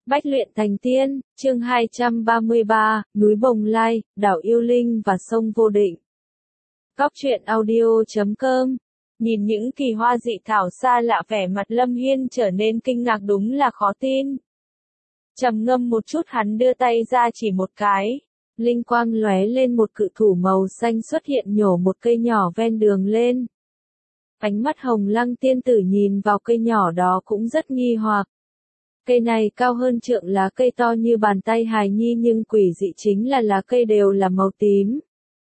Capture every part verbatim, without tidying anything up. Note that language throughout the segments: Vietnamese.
Bách luyện thành tiên, chương hai trăm ba mươi ba, núi Bồng Lai, đảo Yêu Linh và sông Vô Định. Góc truyện audio chấm com. Nhìn những kỳ hoa dị thảo xa lạ, vẻ mặt Lâm Hiên trở nên kinh ngạc, đúng là khó tin. Trầm ngâm một chút, hắn đưa tay ra chỉ một cái. Linh quang lóe lên, một cự thủ màu xanh xuất hiện, nhổ một cây nhỏ ven đường lên. Ánh mắt Hồng Lăng tiên tử nhìn vào cây nhỏ đó cũng rất nghi hoặc. Cây này cao hơn trượng, lá cây to như bàn tay hài nhi, nhưng quỷ dị chính là lá cây đều là màu tím.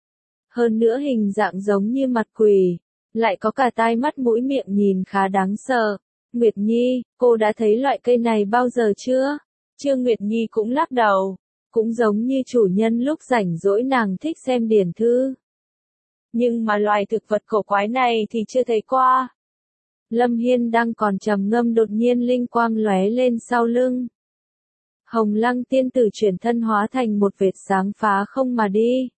Hơn nữa hình dạng giống như mặt quỷ, lại có cả tai mắt mũi miệng, nhìn khá đáng sợ. Nguyệt Nhi, cô đã thấy loại cây này bao giờ chưa? Trương Nguyệt Nhi cũng lắc đầu. Cũng giống như chủ nhân, lúc rảnh rỗi nàng thích xem điển thư. Nhưng mà loài thực vật cổ quái này thì chưa thấy qua. Lâm Hiên đang còn trầm ngâm, đột nhiên linh quang lóe lên sau lưng. Hồng Lăng tiên tử chuyển thân hóa thành một vệt sáng phá không mà đi.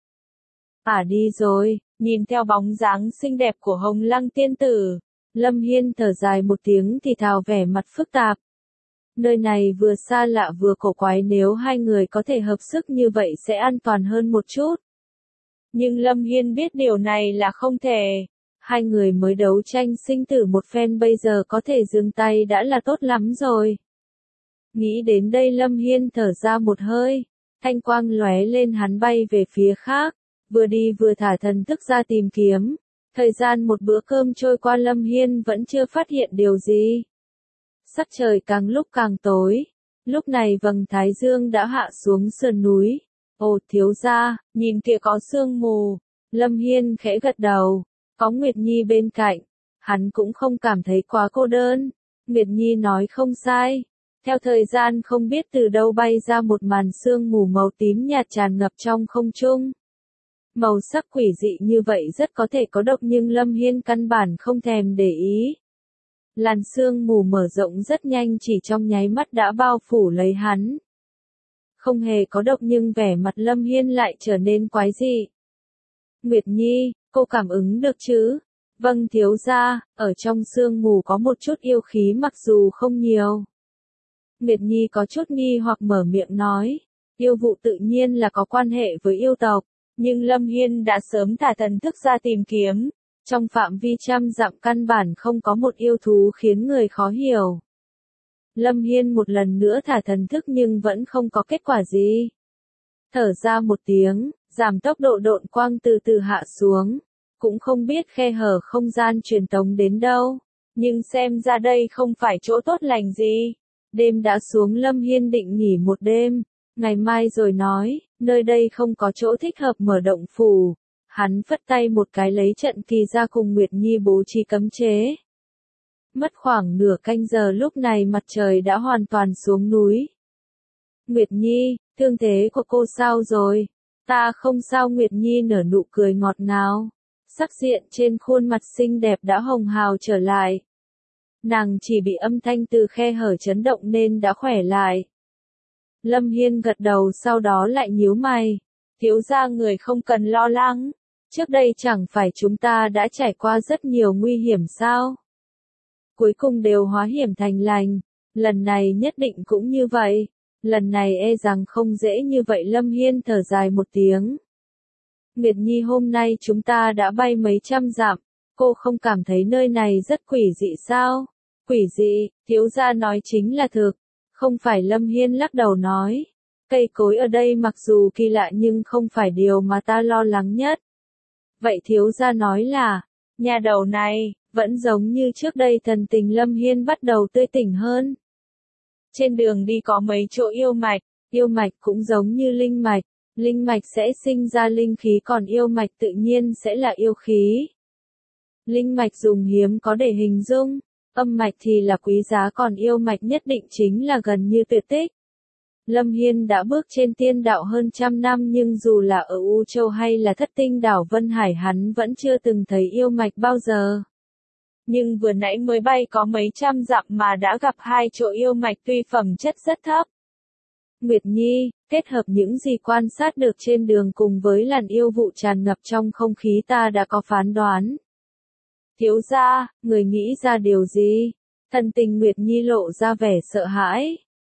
À đi rồi, nhìn theo bóng dáng xinh đẹp của Hồng Lăng tiên tử, Lâm Hiên thở dài một tiếng thì thào, vẻ mặt phức tạp. Nơi này vừa xa lạ vừa cổ quái, nếu hai người có thể hợp sức như vậy sẽ an toàn hơn một chút. Nhưng Lâm Hiên biết điều này là không thể. Hai người mới đấu tranh sinh tử một phen, bây giờ có thể dừng tay đã là tốt lắm rồi. Nghĩ đến đây Lâm Hiên thở ra một hơi, thanh quang lóe lên, hắn bay về phía khác, vừa đi vừa thả thần thức ra tìm kiếm. Thời gian một bữa cơm trôi qua, Lâm Hiên vẫn chưa phát hiện điều gì. Sắc trời càng lúc càng tối, lúc này vầng thái dương đã hạ xuống sườn núi. Ồ thiếu gia, nhìn kìa có sương mù. Lâm Hiên khẽ gật đầu. Có Nguyệt Nhi bên cạnh, hắn cũng không cảm thấy quá cô đơn. Nguyệt Nhi nói không sai. Theo thời gian không biết từ đâu bay ra một màn sương mù màu tím nhạt tràn ngập trong không trung. Màu sắc quỷ dị như vậy rất có thể có độc, nhưng Lâm Hiên căn bản không thèm để ý. Làn sương mù mở rộng rất nhanh, chỉ trong nháy mắt đã bao phủ lấy hắn. Không hề có độc nhưng vẻ mặt Lâm Hiên lại trở nên quái dị. Nguyệt Nhi, cô cảm ứng được chứ? Vâng thiếu gia, ở trong sương mù có một chút yêu khí, mặc dù không nhiều. Nguyệt Nhi có chút nghi hoặc mở miệng nói. Yêu vụ tự nhiên là có quan hệ với yêu tộc, nhưng Lâm Hiên đã sớm thả thần thức ra tìm kiếm. Trong phạm vi trăm dặm căn bản không có một yêu thú khiến người khó hiểu. Lâm Hiên một lần nữa thả thần thức nhưng vẫn không có kết quả gì. Thở ra một tiếng, giảm tốc độ, độn quang từ từ hạ xuống. Cũng không biết khe hở không gian truyền tống đến đâu. Nhưng xem ra đây không phải chỗ tốt lành gì. Đêm đã xuống, Lâm Hiên định nghỉ một đêm. Ngày mai rồi nói, nơi đây không có chỗ thích hợp mở động phủ. Hắn phất tay một cái, lấy trận kỳ ra cùng Nguyệt Nhi bố trí cấm chế. Mất khoảng nửa canh giờ, lúc này mặt trời đã hoàn toàn xuống núi. Nguyệt Nhi, thương thế của cô sao rồi? Ta không sao. Nguyệt Nhi nở nụ cười ngọt ngào. Sắc diện trên khuôn mặt xinh đẹp đã hồng hào trở lại. Nàng chỉ bị âm thanh từ khe hở chấn động nên đã khỏe lại. Lâm Hiên gật đầu, sau đó lại nhíu mày. Thiếu gia người không cần lo lắng. Trước đây chẳng phải chúng ta đã trải qua rất nhiều nguy hiểm sao? Cuối cùng đều hóa hiểm thành lành. Lần này nhất định cũng như vậy. Lần này e rằng không dễ như vậy. Lâm Hiên thở dài một tiếng. Nguyệt Nhi, hôm nay chúng ta đã bay mấy trăm dặm. Cô không cảm thấy nơi này rất quỷ dị sao? Quỷ dị, thiếu gia nói chính là thực. Không phải. Lâm Hiên lắc đầu nói. Cây cối ở đây mặc dù kỳ lạ nhưng không phải điều mà ta lo lắng nhất. Vậy thiếu gia nói là, nhà đầu này, vẫn giống như trước đây. Thần tình Lâm Hiên bắt đầu tươi tỉnh hơn. Trên đường đi có mấy chỗ yêu mạch, yêu mạch cũng giống như linh mạch. Linh mạch sẽ sinh ra linh khí, còn yêu mạch tự nhiên sẽ là yêu khí. Linh mạch dùng hiếm có để hình dung, âm mạch thì là quý giá, còn yêu mạch nhất định chính là gần như tuyệt tích. Lâm Hiên đã bước trên tiên đạo hơn trăm năm, nhưng dù là ở U Châu hay là Thất Tinh đảo Vân Hải, hắn vẫn chưa từng thấy yêu mạch bao giờ. Nhưng vừa nãy mới bay có mấy trăm dặm mà đã gặp hai chỗ yêu mạch, tuy phẩm chất rất thấp. Nguyệt Nhi, kết hợp những gì quan sát được trên đường cùng với làn yêu vụ tràn ngập trong không khí, ta đã có phán đoán. Thiếu gia, người nghĩ ra điều gì? Thần tình Nguyệt Nhi lộ ra vẻ sợ hãi.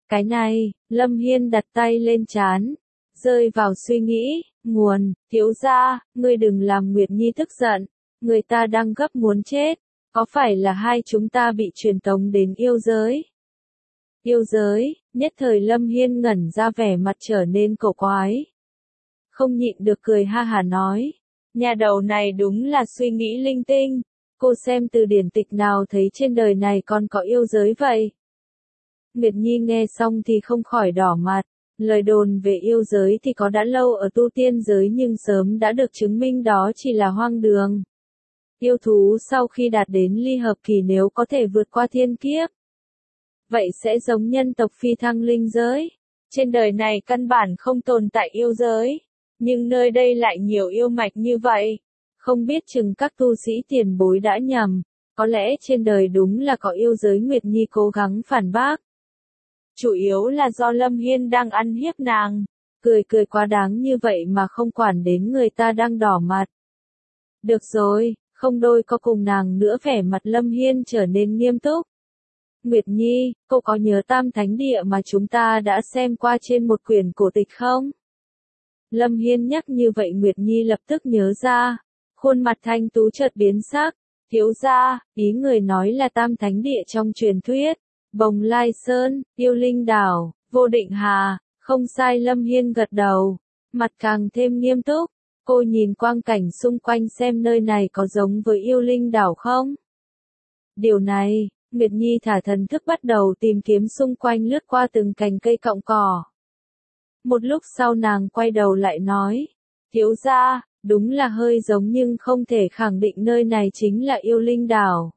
Cái này, Lâm Hiên đặt tay lên trán, rơi vào suy nghĩ, nguồn, thiếu gia, ngươi đừng làm Nguyệt Nhi tức giận, người ta đang gấp muốn chết, có phải là hai chúng ta bị truyền tống đến yêu giới? Yêu giới, nhất thời Lâm Hiên ngẩn ra vẻ mặt trở nên cổ quái. Không nhịn được cười ha hà nói, nhà đầu này đúng là suy nghĩ linh tinh, cô xem từ điển tịch nào thấy trên đời này còn có yêu giới vậy? Nguyệt Nhi nghe xong thì không khỏi đỏ mặt, lời đồn về yêu giới thì có đã lâu ở tu tiên giới nhưng sớm đã được chứng minh đó chỉ là hoang đường. Yêu thú sau khi đạt đến ly hợp kỳ nếu có thể vượt qua thiên kiếp, vậy sẽ giống nhân tộc phi thăng linh giới. Trên đời này căn bản không tồn tại yêu giới, nhưng nơi đây lại nhiều yêu mạch như vậy. Không biết chừng các tu sĩ tiền bối đã nhầm, có lẽ trên đời đúng là có yêu giới. Nguyệt Nhi cố gắng phản bác. Chủ yếu là do Lâm Hiên đang ăn hiếp nàng, cười cười quá đáng như vậy mà không quản đến người ta đang đỏ mặt. Được rồi, không đôi có cùng nàng nữa. Vẻ mặt Lâm Hiên trở nên nghiêm túc. Nguyệt Nhi, cô có nhớ Tam Thánh Địa mà chúng ta đã xem qua trên một quyển cổ tịch không? Lâm Hiên nhắc như vậy Nguyệt Nhi lập tức nhớ ra, khuôn mặt thanh tú chợt biến sắc. Thiếu gia, ý người nói là Tam Thánh Địa trong truyền thuyết, Bồng Lai Sơn, Yêu Linh Đảo, Vô Định Hà, không sai. Lâm Hiên gật đầu, mặt càng thêm nghiêm túc. Cô nhìn quang cảnh xung quanh xem nơi này có giống với Yêu Linh Đảo không? Điều này, Nguyệt Nhi thả thần thức bắt đầu tìm kiếm xung quanh, lướt qua từng cành cây cọng cỏ. Một lúc sau nàng quay đầu lại nói, thiếu gia, đúng là hơi giống nhưng không thể khẳng định nơi này chính là Yêu Linh Đảo.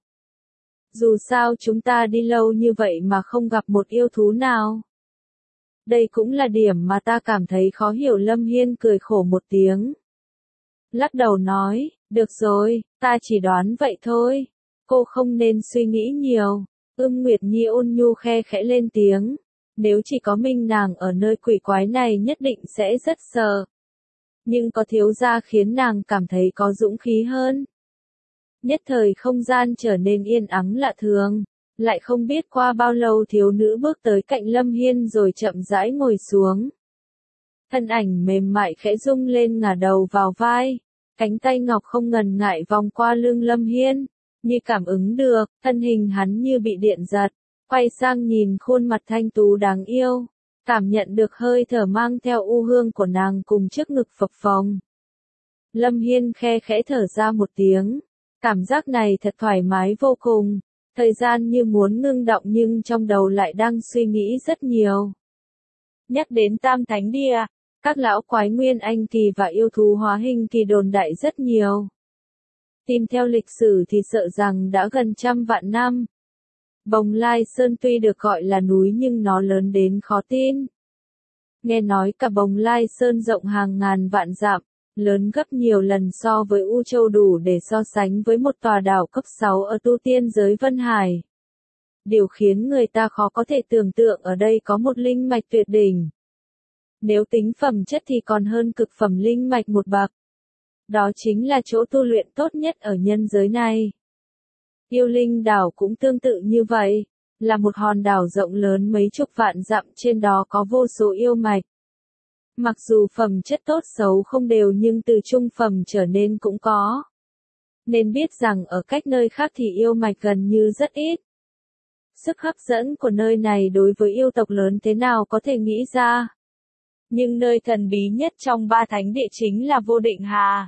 Dù sao chúng ta đi lâu như vậy mà không gặp một yêu thú nào. Đây cũng là điểm mà ta cảm thấy khó hiểu. Lâm Hiên cười khổ một tiếng, lắc đầu nói, được rồi, ta chỉ đoán vậy thôi. Cô không nên suy nghĩ nhiều. Ưm Nguyệt Nhi ôn nhu khe khẽ lên tiếng, nếu chỉ có mình nàng ở nơi quỷ quái này nhất định sẽ rất sợ. Nhưng có thiếu gia khiến nàng cảm thấy có dũng khí hơn. Nhất thời không gian trở nên yên ắng lạ thường, lại không biết qua bao lâu thiếu nữ bước tới cạnh Lâm Hiên rồi chậm rãi ngồi xuống. Thân ảnh mềm mại khẽ rung lên ngả đầu vào vai, cánh tay ngọc không ngần ngại vòng qua lưng Lâm Hiên, như cảm ứng được, thân hình hắn như bị điện giật, quay sang nhìn khuôn mặt thanh tú đáng yêu, cảm nhận được hơi thở mang theo u hương của nàng cùng trước ngực phập phồng. Lâm Hiên khe khẽ thở ra một tiếng, cảm giác này thật thoải mái vô cùng, thời gian như muốn ngưng động nhưng trong đầu lại đang suy nghĩ rất nhiều. Nhắc đến Tam Thánh Địa, các lão quái nguyên anh kỳ và yêu thú hóa hình kỳ đồn đại rất nhiều. Tìm theo lịch sử thì sợ rằng đã gần trăm vạn năm. Bồng Lai Sơn tuy được gọi là núi nhưng nó lớn đến khó tin. Nghe nói cả Bồng Lai Sơn rộng hàng ngàn vạn dặm, lớn gấp nhiều lần so với U Châu, đủ để so sánh với một tòa đảo cấp sáu ở tu tiên giới Vân Hải. Điều khiến người ta khó có thể tưởng tượng ở đây có một linh mạch tuyệt đỉnh. Nếu tính phẩm chất thì còn hơn cực phẩm linh mạch một bậc. Đó chính là chỗ tu luyện tốt nhất ở nhân giới này. Yêu Linh Đảo cũng tương tự như vậy, là một hòn đảo rộng lớn mấy chục vạn dặm, trên đó có vô số yêu mạch. Mặc dù phẩm chất tốt xấu không đều nhưng từ trung phẩm trở nên cũng có. Nên biết rằng ở cách nơi khác thì yêu mạch gần như rất ít. Sức hấp dẫn của nơi này đối với yêu tộc lớn thế nào có thể nghĩ ra. Nhưng nơi thần bí nhất trong ba thánh địa chính là Vô Định Hà.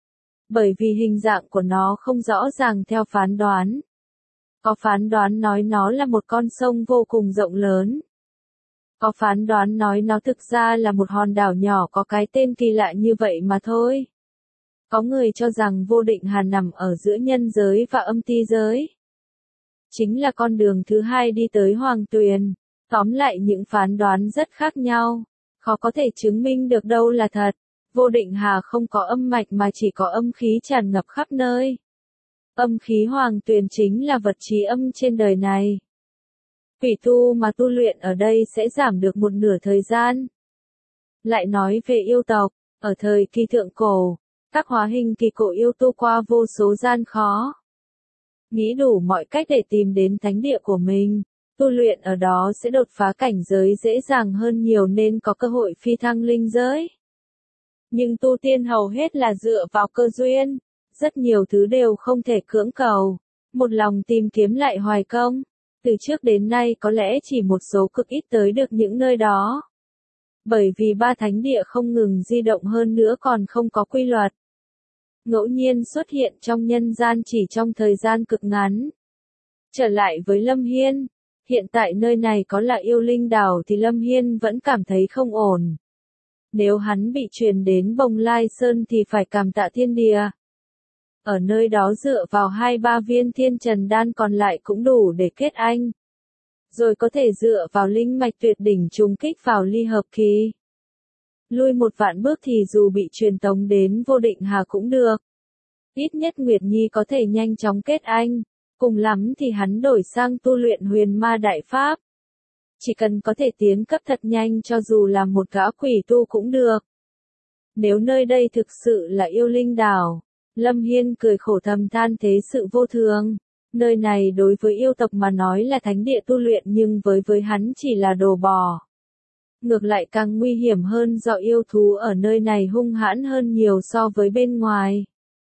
Bởi vì hình dạng của nó không rõ ràng theo phán đoán. Có phán đoán nói nó là một con sông vô cùng rộng lớn. Có phán đoán nói nó thực ra là một hòn đảo nhỏ có cái tên kỳ lạ như vậy mà thôi. Có người cho rằng Vô Định Hà nằm ở giữa nhân giới và âm ti giới. Chính là con đường thứ hai đi tới Hoàng Tuyền. Tóm lại những phán đoán rất khác nhau. Khó có thể chứng minh được đâu là thật. Vô Định Hà không có âm mạch mà chỉ có âm khí tràn ngập khắp nơi. Âm khí Hoàng Tuyền chính là vật trí âm trên đời này. Quỷ tu mà tu luyện ở đây sẽ giảm được một nửa thời gian. Lại nói về yêu tộc, ở thời kỳ thượng cổ, các hóa hình kỳ cổ yêu tu qua vô số gian khó. Nghĩ đủ mọi cách để tìm đến thánh địa của mình, tu luyện ở đó sẽ đột phá cảnh giới dễ dàng hơn nhiều nên có cơ hội phi thăng linh giới. Nhưng tu tiên hầu hết là dựa vào cơ duyên, rất nhiều thứ đều không thể cưỡng cầu, một lòng tìm kiếm lại hoài công. Từ trước đến nay có lẽ chỉ một số cực ít tới được những nơi đó. Bởi vì ba thánh địa không ngừng di động hơn nữa còn không có quy luật. Ngẫu nhiên xuất hiện trong nhân gian chỉ trong thời gian cực ngắn. Trở lại với Lâm Hiên, hiện tại nơi này có là yêu linh đảo thì Lâm Hiên vẫn cảm thấy không ổn. Nếu hắn bị truyền đến Bồng Lai Sơn thì phải cảm tạ thiên địa. Ở nơi đó dựa vào hai ba viên thiên trần đan còn lại cũng đủ để kết anh. Rồi có thể dựa vào linh mạch tuyệt đỉnh trùng kích vào ly hợp kỳ. Lui một vạn bước thì dù bị truyền tống đến vô định hà cũng được. Ít nhất Nguyệt Nhi có thể nhanh chóng kết anh, cùng lắm thì hắn đổi sang tu luyện huyền ma đại pháp. Chỉ cần có thể tiến cấp thật nhanh cho dù là một gã quỷ tu cũng được. Nếu nơi đây thực sự là yêu linh đảo, Lâm Hiên cười khổ thầm than thế sự vô thường. Nơi này đối với yêu tộc mà nói là thánh địa tu luyện nhưng với với hắn chỉ là đồ bò. Ngược lại càng nguy hiểm hơn do yêu thú ở nơi này hung hãn hơn nhiều so với bên ngoài.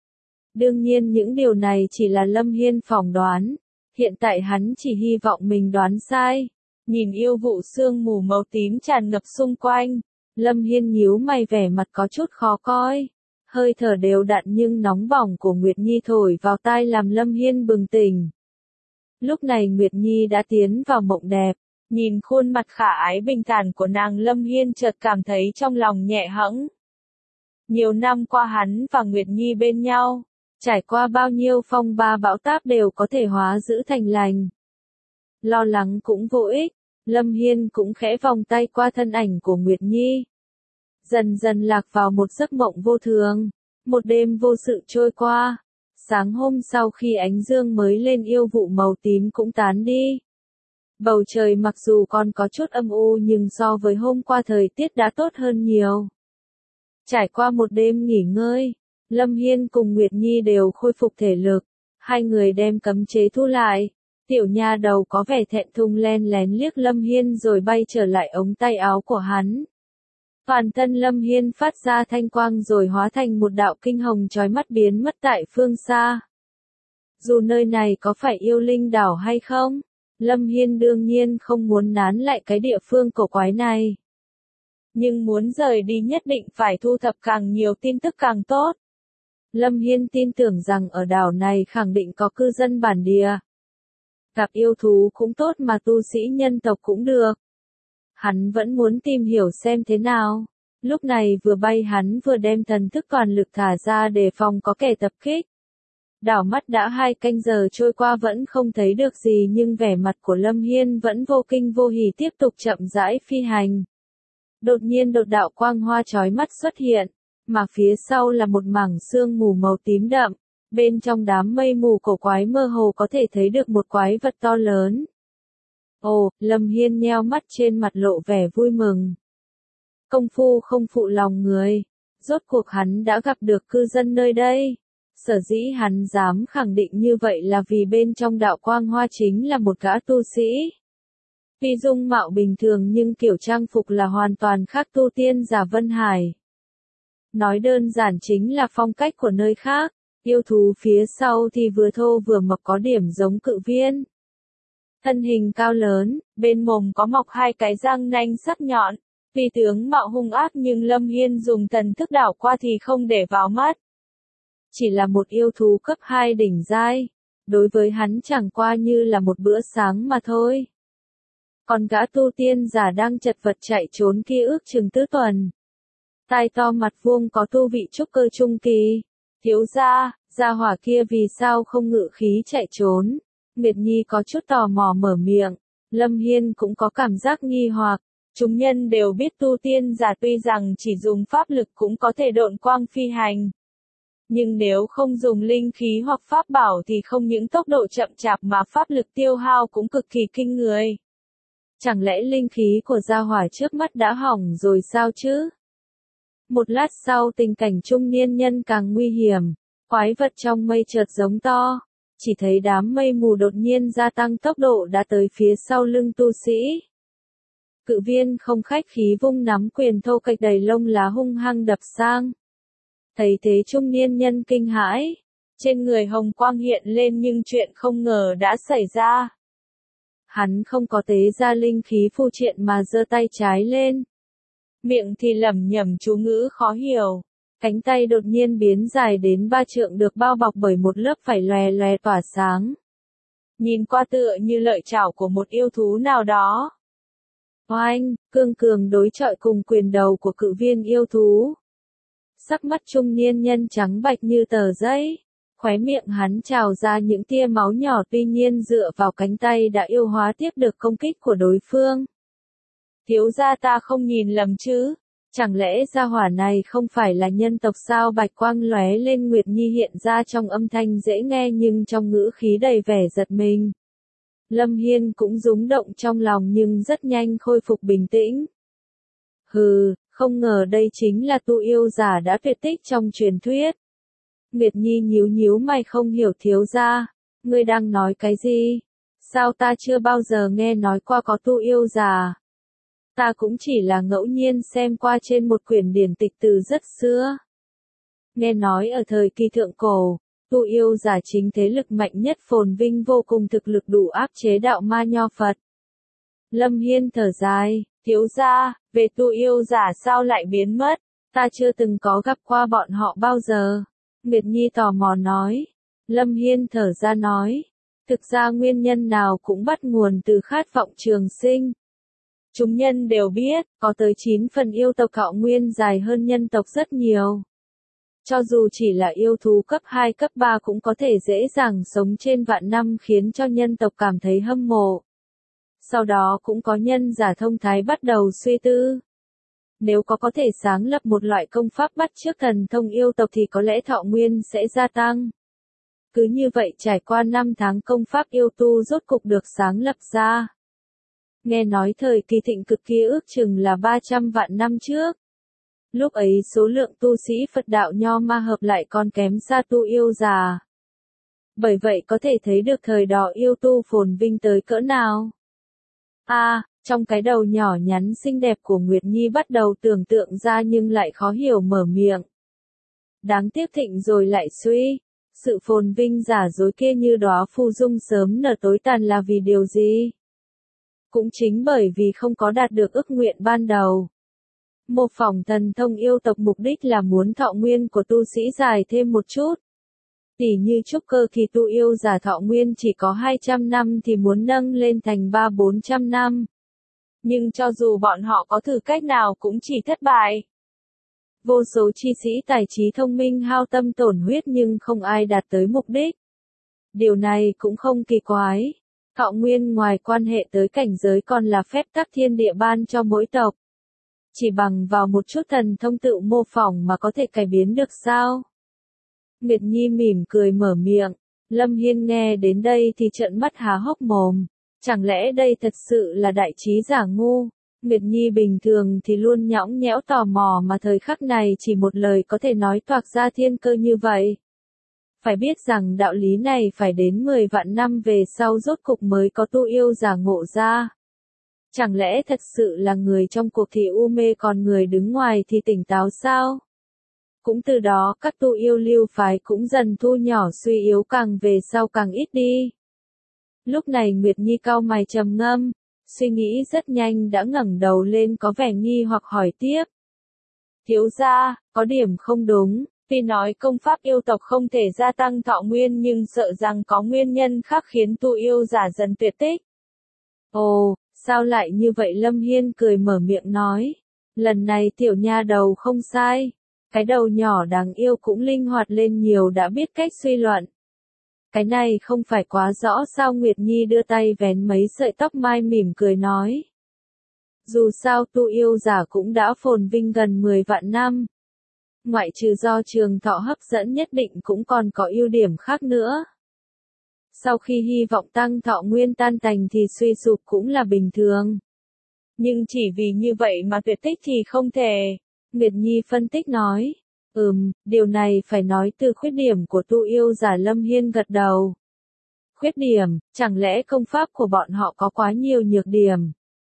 Đương nhiên những điều này chỉ là Lâm Hiên phỏng đoán. Hiện tại hắn chỉ hy vọng mình đoán sai. Nhìn yêu vụ sương mù màu tím tràn ngập xung quanh, Lâm Hiên nhíu mày vẻ mặt có chút khó coi. Hơi thở đều đặn nhưng nóng bỏng của Nguyệt Nhi thổi vào tai làm Lâm Hiên bừng tỉnh. Lúc này Nguyệt Nhi đã tiến vào mộng đẹp, nhìn khuôn mặt khả ái bình thản của nàng Lâm Hiên chợt cảm thấy trong lòng nhẹ hẫng. Nhiều năm qua hắn và Nguyệt Nhi bên nhau, trải qua bao nhiêu phong ba bão táp đều có thể hóa giữ thành lành. Lo lắng cũng vô ích, Lâm Hiên cũng khẽ vòng tay qua thân ảnh của Nguyệt Nhi. Dần dần lạc vào một giấc mộng vô thường, một đêm vô sự trôi qua. Sáng hôm sau khi ánh dương mới lên yêu vụ màu tím cũng tán đi. Bầu trời mặc dù còn có chút âm u nhưng so với hôm qua thời tiết đã tốt hơn nhiều. Trải qua một đêm nghỉ ngơi, Lâm Hiên cùng Nguyệt Nhi đều khôi phục thể lực. Hai người đem cấm chế thu lại. Tiểu nha đầu có vẻ thẹn thùng len lén liếc Lâm Hiên rồi bay trở lại ống tay áo của hắn. Toàn thân Lâm Hiên phát ra thanh quang rồi hóa thành một đạo kinh hồng chói mắt biến mất tại phương xa. Dù nơi này có phải yêu linh đảo hay không, Lâm Hiên đương nhiên không muốn nán lại cái địa phương cổ quái này. Nhưng muốn rời đi nhất định phải thu thập càng nhiều tin tức càng tốt. Lâm Hiên tin tưởng rằng ở đảo này khẳng định có cư dân bản địa. Gặp yêu thú cũng tốt mà tu sĩ nhân tộc cũng được. Hắn vẫn muốn tìm hiểu xem thế nào. Lúc này vừa bay hắn vừa đem thần thức toàn lực thả ra để phòng có kẻ tập kích. Đảo mắt đã hai canh giờ trôi qua vẫn không thấy được gì nhưng vẻ mặt của Lâm Hiên vẫn vô kinh vô hỉ tiếp tục chậm rãi phi hành. Đột nhiên đột đạo quang hoa chói mắt xuất hiện, mà phía sau là một mảng sương mù màu tím đậm. Bên trong đám mây mù cổ quái mơ hồ có thể thấy được một quái vật to lớn. Ồ, Lâm Hiên nheo mắt trên mặt lộ vẻ vui mừng. Công phu không phụ lòng người. Rốt cuộc hắn đã gặp được cư dân nơi đây. Sở dĩ hắn dám khẳng định như vậy là vì bên trong đạo quang hoa chính là một gã tu sĩ. Tuy dung mạo bình thường nhưng kiểu trang phục là hoàn toàn khác tu tiên giả Vân Hải. Nói đơn giản chính là phong cách của nơi khác. Yêu thú phía sau thì vừa thô vừa mập có điểm giống cự viên. Thân hình cao lớn, bên mồm có mọc hai cái răng nanh sắc nhọn. Tuy tướng mạo hung ác nhưng Lâm Hiên dùng thần thức đảo qua thì không để vào mắt. Chỉ là một yêu thú cấp hai đỉnh giai. Đối với hắn chẳng qua như là một bữa sáng mà thôi. Còn gã tu tiên giả đang chật vật chạy trốn kia ước chừng tứ tuần. Tai to mặt vuông có tu vị trúc cơ trung kỳ. Thiếu gia, gia hỏa kia vì sao không ngự khí chạy trốn? Nguyệt Nhi có chút tò mò mở miệng. Lâm Hiên cũng có cảm giác nghi hoặc. Chúng nhân đều biết tu tiên giả tuy rằng chỉ dùng pháp lực cũng có thể độn quang phi hành. Nhưng nếu không dùng linh khí hoặc pháp bảo thì không những tốc độ chậm chạp mà pháp lực tiêu hao cũng cực kỳ kinh người. Chẳng lẽ linh khí của gia hỏa trước mắt đã hỏng rồi sao chứ? Một lát sau tình cảnh trung niên nhân càng nguy hiểm. Quái vật trong mây chợt giống to. chỉ thấy đám mây mù đột nhiên gia tăng tốc độ đã tới phía sau lưng tu sĩ. Cự viên không khách khí vung nắm quyền thô kệch đầy lông lá hung hăng đập sang. Thấy thế trung niên nhân kinh hãi, trên người hồng quang hiện lên nhưng chuyện không ngờ đã xảy ra. Hắn không có tế ra linh khí phù triện mà giơ tay trái lên. Miệng thì lẩm nhẩm chú ngữ khó hiểu. Cánh tay đột nhiên biến dài đến ba trượng được bao bọc bởi một lớp vảy lòe lòe tỏa sáng. Nhìn qua tựa như lợi chảo của một yêu thú nào đó. Oanh, cương cường đối chọi cùng quyền đầu của cự viên yêu thú. Sắc mắt trung niên nhân trắng bạch như tờ giấy. Khóe miệng hắn trào ra những tia máu nhỏ, tuy nhiên dựa vào cánh tay đã yêu hóa tiếp được công kích của đối phương. Thiếu gia ta không nhìn lầm chứ? Chẳng lẽ gia hỏa này không phải là nhân tộc sao? Bạch quang lóe lên, Nguyệt Nhi hiện ra trong âm thanh dễ nghe nhưng trong ngữ khí đầy vẻ giật mình. Lâm Hiên cũng rúng động trong lòng nhưng rất nhanh khôi phục bình tĩnh. Hừ, không ngờ đây chính là tu yêu giả đã tuyệt tích trong truyền thuyết. Nguyệt Nhi nhíu nhíu mày không hiểu, thiếu gia, ngươi đang nói cái gì? Sao ta chưa bao giờ nghe nói qua có tu yêu giả? Ta cũng chỉ là ngẫu nhiên xem qua trên một quyển điển tịch từ rất xưa. Nghe nói ở thời kỳ thượng cổ, tu yêu giả chính thế lực mạnh nhất, phồn vinh vô cùng, thực lực đủ áp chế đạo ma nho Phật. Lâm Hiên thở dài, thiếu gia, về tu yêu giả sao lại biến mất? Ta chưa từng có gặp qua bọn họ bao giờ. Nguyệt Nhi tò mò nói. Lâm Hiên thở ra nói. Thực ra nguyên nhân nào cũng bắt nguồn từ khát vọng trường sinh. Chúng nhân đều biết, có tới chín phần yêu tộc thọ nguyên dài hơn nhân tộc rất nhiều. Cho dù chỉ là yêu thú cấp hai cấp ba cũng có thể dễ dàng sống trên vạn năm, khiến cho nhân tộc cảm thấy hâm mộ. Sau đó cũng có nhân giả thông thái bắt đầu suy tư. Nếu có có thể sáng lập một loại công pháp bắt chước thần thông yêu tộc thì có lẽ thọ nguyên sẽ gia tăng. Cứ như vậy trải qua năm tháng công pháp yêu tu rốt cục được sáng lập ra. Nghe nói thời kỳ thịnh cực kia ước chừng là ba trăm vạn năm trước. Lúc ấy số lượng tu sĩ Phật đạo nho ma hợp lại còn kém xa tu yêu già. Bởi vậy có thể thấy được thời đó yêu tu phồn vinh tới cỡ nào. A, à, trong cái đầu nhỏ nhắn xinh đẹp của Nguyệt Nhi bắt đầu tưởng tượng ra nhưng lại khó hiểu mở miệng. Đáng tiếc thịnh rồi lại suy. Sự phồn vinh giả dối kia như đóa phù dung sớm nở tối tàn là vì điều gì? Cũng chính bởi vì không có đạt được ước nguyện ban đầu. Mô phỏng thần thông yêu tộc mục đích là muốn thọ nguyên của tu sĩ dài thêm một chút. Tỉ như trúc cơ kỳ tu yêu giả thọ nguyên chỉ có hai trăm năm thì muốn nâng lên thành ba bốn trăm năm. Nhưng cho dù bọn họ có thử cách nào cũng chỉ thất bại. Vô số chi sĩ tài trí thông minh hao tâm tổn huyết nhưng không ai đạt tới mục đích. Điều này cũng không kỳ quái. Thọ nguyên ngoài quan hệ tới cảnh giới còn là phép tắc thiên địa ban cho mỗi tộc. Chỉ bằng vào một chút thần thông tự mô phỏng mà có thể cải biến được sao? Nguyệt Nhi mỉm cười mở miệng. Lâm Hiên nghe đến đây thì trợn mắt há hốc mồm. Chẳng lẽ đây thật sự là đại trí giả ngu? Nguyệt Nhi bình thường thì luôn nhõng nhẽo tò mò mà thời khắc này chỉ một lời có thể nói toạc ra thiên cơ như vậy. Phải biết rằng đạo lý này phải đến mười vạn năm về sau rốt cục mới có tu yêu giả ngộ ra. Chẳng lẽ thật sự là người trong cuộc thì u mê còn người đứng ngoài thì tỉnh táo sao? Cũng từ đó các tu yêu lưu phái cũng dần thu nhỏ suy yếu, càng về sau càng ít đi. Lúc này Nguyệt Nhi cau mày trầm ngâm, suy nghĩ rất nhanh đã ngẩng đầu lên có vẻ nghi hoặc hỏi tiếp. Thiếu gia, có điểm không đúng, tuy nói công pháp yêu tộc không thể gia tăng thọ nguyên nhưng sợ rằng có nguyên nhân khác khiến tu yêu giả dần tuyệt tích. Ồ, sao lại như vậy? Lâm Hiên cười mở miệng nói. Lần này tiểu nha đầu không sai. Cái đầu nhỏ đáng yêu cũng linh hoạt lên nhiều, đã biết cách suy luận. Cái này không phải quá rõ sao? Nguyệt Nhi đưa tay vén mấy sợi tóc mai mỉm cười nói. Dù sao tu yêu giả cũng đã phồn vinh gần mười vạn năm. Ngoại trừ do trường thọ hấp dẫn nhất định cũng còn có ưu điểm khác nữa. Sau khi hy vọng tăng thọ nguyên tan tành thì suy sụp cũng là bình thường. Nhưng chỉ vì như vậy mà tuyệt tích thì không thể. Nguyệt Nhi phân tích nói. Ừm, điều này phải nói từ khuyết điểm của tu yêu giả. Lâm Hiên gật đầu. Khuyết điểm, chẳng lẽ công pháp của bọn họ có quá nhiều nhược điểm?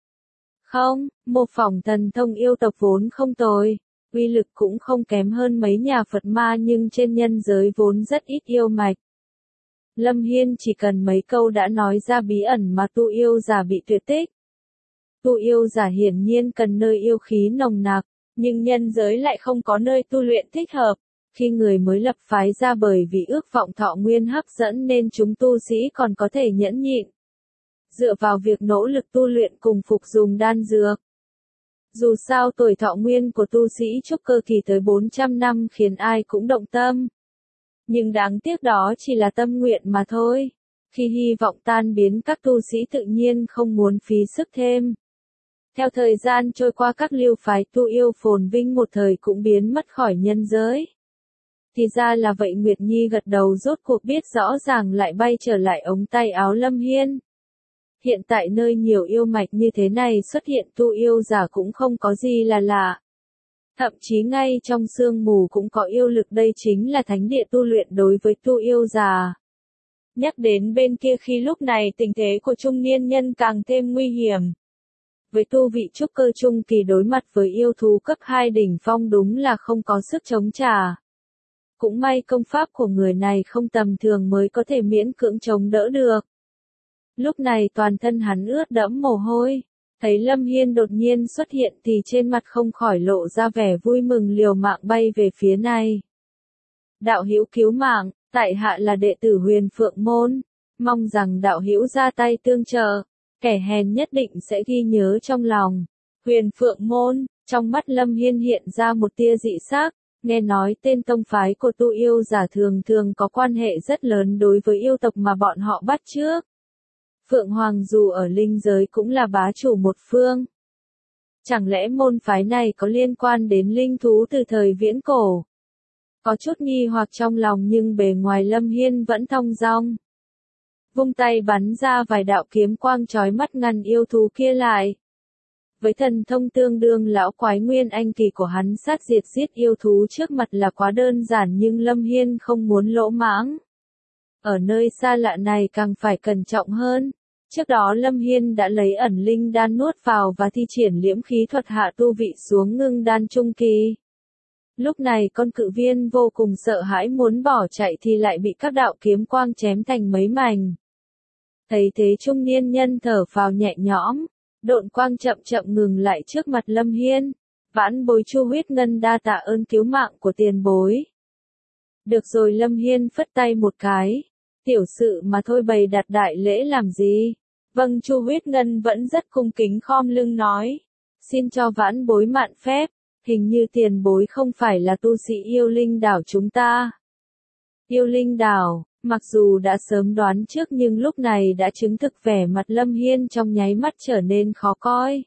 Không, mô phỏng thần thông yêu tộc vốn không tồi, uy lực cũng không kém hơn mấy nhà Phật ma nhưng trên nhân giới vốn rất ít yêu mạch. Lâm Hiên chỉ cần mấy câu đã nói ra bí ẩn mà tu yêu giả bị tuyệt tích. Tu yêu giả hiển nhiên cần nơi yêu khí nồng nặc, nhưng nhân giới lại không có nơi tu luyện thích hợp. Khi người mới lập phái ra bởi vì ước vọng thọ nguyên hấp dẫn nên chúng tu sĩ còn có thể nhẫn nhịn. Dựa vào việc nỗ lực tu luyện cùng phục dùng đan dược. Dù sao tuổi thọ nguyên của tu sĩ trúc cơ kỳ tới bốn trăm năm khiến ai cũng động tâm. Nhưng đáng tiếc đó chỉ là tâm nguyện mà thôi. Khi hy vọng tan biến các tu sĩ tự nhiên không muốn phí sức thêm. Theo thời gian trôi qua các lưu phái tu yêu phồn vinh một thời cũng biến mất khỏi nhân giới. Thì ra là vậy Nguyệt Nhi gật đầu rốt cuộc biết rõ ràng lại bay trở lại ống tay áo Lâm Hiên. Hiện tại nơi nhiều yêu mạch như thế này xuất hiện tu yêu giả cũng không có gì là lạ. Thậm chí ngay trong sương mù cũng có yêu lực, đây chính là thánh địa tu luyện đối với tu yêu giả. Nhắc đến bên kia khi lúc này tình thế của trung niên nhân càng thêm nguy hiểm. Với tu vị trúc cơ trung kỳ đối mặt với yêu thú cấp hai đỉnh phong đúng là không có sức chống trả. Cũng may công pháp của người này không tầm thường mới có thể miễn cưỡng chống đỡ được. Lúc này toàn thân hắn ướt đẫm mồ hôi. Thấy Lâm Hiên đột nhiên xuất hiện thì trên mặt không khỏi lộ ra vẻ vui mừng liều mạng bay về phía này. Đạo hữu cứu mạng, tại hạ là đệ tử Huyền Phượng Môn, mong rằng đạo hữu ra tay tương trợ, kẻ hèn nhất định sẽ ghi nhớ trong lòng. Huyền Phượng Môn, trong mắt Lâm Hiên hiện ra một tia dị sắc, nghe nói tên tông phái của tu yêu giả thường thường có quan hệ rất lớn đối với yêu tộc mà bọn họ bắt chước. Phượng Hoàng dù ở linh giới cũng là bá chủ một phương. Chẳng lẽ môn phái này có liên quan đến linh thú từ thời viễn cổ? Có chút nghi hoặc trong lòng nhưng bề ngoài Lâm Hiên vẫn thong dong. Vung tay bắn ra vài đạo kiếm quang chói mắt ngăn yêu thú kia lại. Với thần thông tương đương lão quái nguyên anh kỳ của hắn, sát diệt giết yêu thú trước mặt là quá đơn giản nhưng Lâm Hiên không muốn lỗ mãng. Ở nơi xa lạ này càng phải cẩn trọng hơn. Trước đó Lâm Hiên đã lấy ẩn linh đan nuốt vào và thi triển liễm khí thuật hạ tu vị xuống ngưng đan trung kỳ. Lúc này con cự viên vô cùng sợ hãi muốn bỏ chạy thì lại bị các đạo kiếm quang chém thành mấy mảnh. Thấy thế trung niên nhân thở phào nhẹ nhõm, độn quang chậm chậm ngừng lại trước mặt Lâm Hiên. Vãn bối Chu Huyết Ngân đa tạ ơn cứu mạng của tiền bối. Được rồi, Lâm Hiên phất tay một cái. Tiểu sự mà thôi, bày đặt đại lễ làm gì? Vâng, Chu Huyết Ngân vẫn rất cung kính khom lưng nói. Xin cho vãn bối mạn phép, hình như tiền bối không phải là tu sĩ yêu linh đảo chúng ta. Yêu linh đảo, mặc dù đã sớm đoán trước nhưng lúc này đã chứng thực, vẻ mặt Lâm Hiên trong nháy mắt trở nên khó coi.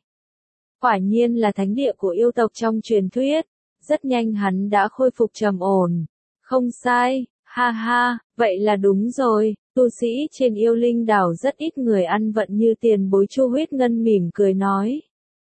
Quả nhiên là thánh địa của yêu tộc trong truyền thuyết. Rất nhanh hắn đã khôi phục trầm ổn. Không sai. Ha ha, vậy là đúng rồi, tu sĩ trên yêu linh đảo rất ít người ăn vận như tiền bối. Chu Huyết Ngân mỉm cười nói.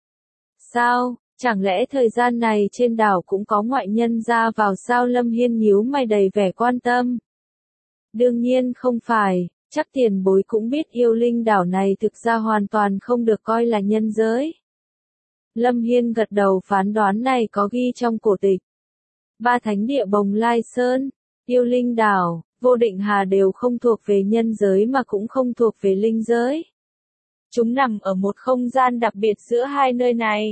Sao, chẳng lẽ thời gian này trên đảo cũng có ngoại nhân ra vào sao? Lâm Hiên nhíu mày đầy vẻ quan tâm. Đương nhiên không phải, chắc tiền bối cũng biết yêu linh đảo này thực ra hoàn toàn không được coi là nhân giới. Lâm Hiên gật đầu, phán đoán này có ghi trong cổ tịch. Ba thánh địa Bồng Lai Sơn, yêu linh đảo, Vô Định Hà đều không thuộc về nhân giới mà cũng không thuộc về linh giới. Chúng nằm ở một không gian đặc biệt giữa hai nơi này.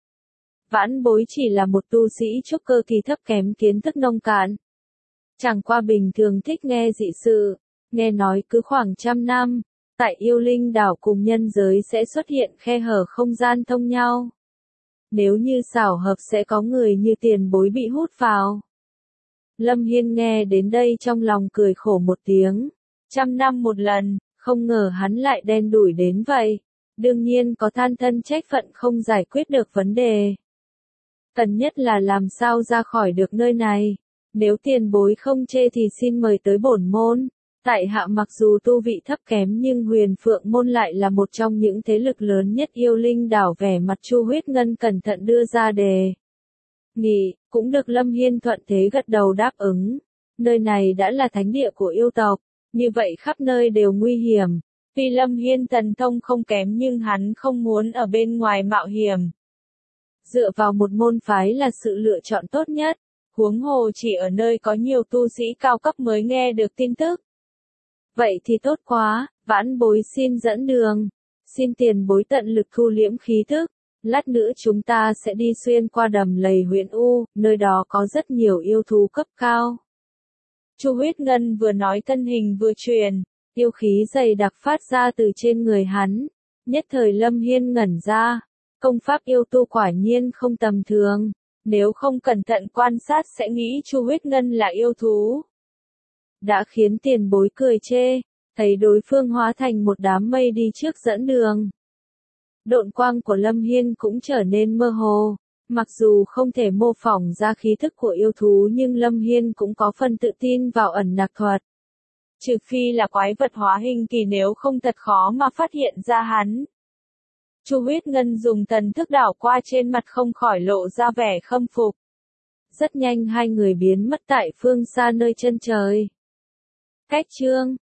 Vãn bối chỉ là một tu sĩ trúc cơ kỳ thấp kém, kiến thức nông cạn. Chẳng qua bình thường thích nghe dị sự, nghe nói cứ khoảng trăm năm, tại yêu linh đảo cùng nhân giới sẽ xuất hiện khe hở không gian thông nhau. Nếu như xảo hợp sẽ có người như tiền bối bị hút vào. Lâm Hiên nghe đến đây trong lòng cười khổ một tiếng. Trăm năm một lần, không ngờ hắn lại đen đủi đến vậy. Đương nhiên có than thân trách phận không giải quyết được vấn đề. Cần nhất là làm sao ra khỏi được nơi này. Nếu tiền bối không chê thì xin mời tới bổn môn. Tại hạ mặc dù tu vị thấp kém nhưng Huyền Phượng Môn lại là một trong những thế lực lớn nhất yêu linh đảo. Vẻ mặt Chu Huyết Ngân cẩn thận đưa ra đề nghị, cũng được. Lâm Hiên thuận thế gật đầu đáp ứng. Nơi này đã là thánh địa của yêu tộc, Như vậy khắp nơi đều nguy hiểm. Tuy Lâm Hiên thần thông không kém nhưng hắn không muốn ở bên ngoài mạo hiểm. Dựa vào một môn phái là sự lựa chọn tốt nhất, huống hồ chỉ ở nơi có nhiều tu sĩ cao cấp mới nghe được tin tức. Vậy thì tốt quá, vãn bối xin dẫn đường. Xin tiền bối tận lực thu liễm khí thức. Lát nữa chúng ta sẽ đi xuyên qua đầm lầy huyện U, nơi đó có rất nhiều yêu thú cấp cao. Chu Huyết Ngân vừa nói thân hình vừa truyền, yêu khí dày đặc phát ra từ trên người hắn. Nhất thời Lâm Hiên ngẩn ra, công pháp yêu tu quả nhiên không tầm thường, nếu không cẩn thận quan sát sẽ nghĩ Chu Huyết Ngân là yêu thú. Đã khiến tiền bối cười chê, thấy đối phương hóa thành một đám mây đi trước dẫn đường. Độn quang của Lâm Hiên cũng trở nên mơ hồ, mặc dù không thể mô phỏng ra khí thức của yêu thú nhưng Lâm Hiên cũng có phần tự tin vào ẩn nặc thuật. Trừ phi là quái vật hóa hình kỳ, nếu không thật khó mà phát hiện ra hắn. Chu Huyết Ngân dùng thần thức đảo qua trên mặt không khỏi lộ ra vẻ khâm phục. Rất nhanh hai người biến mất tại phương xa nơi chân trời. Cách chương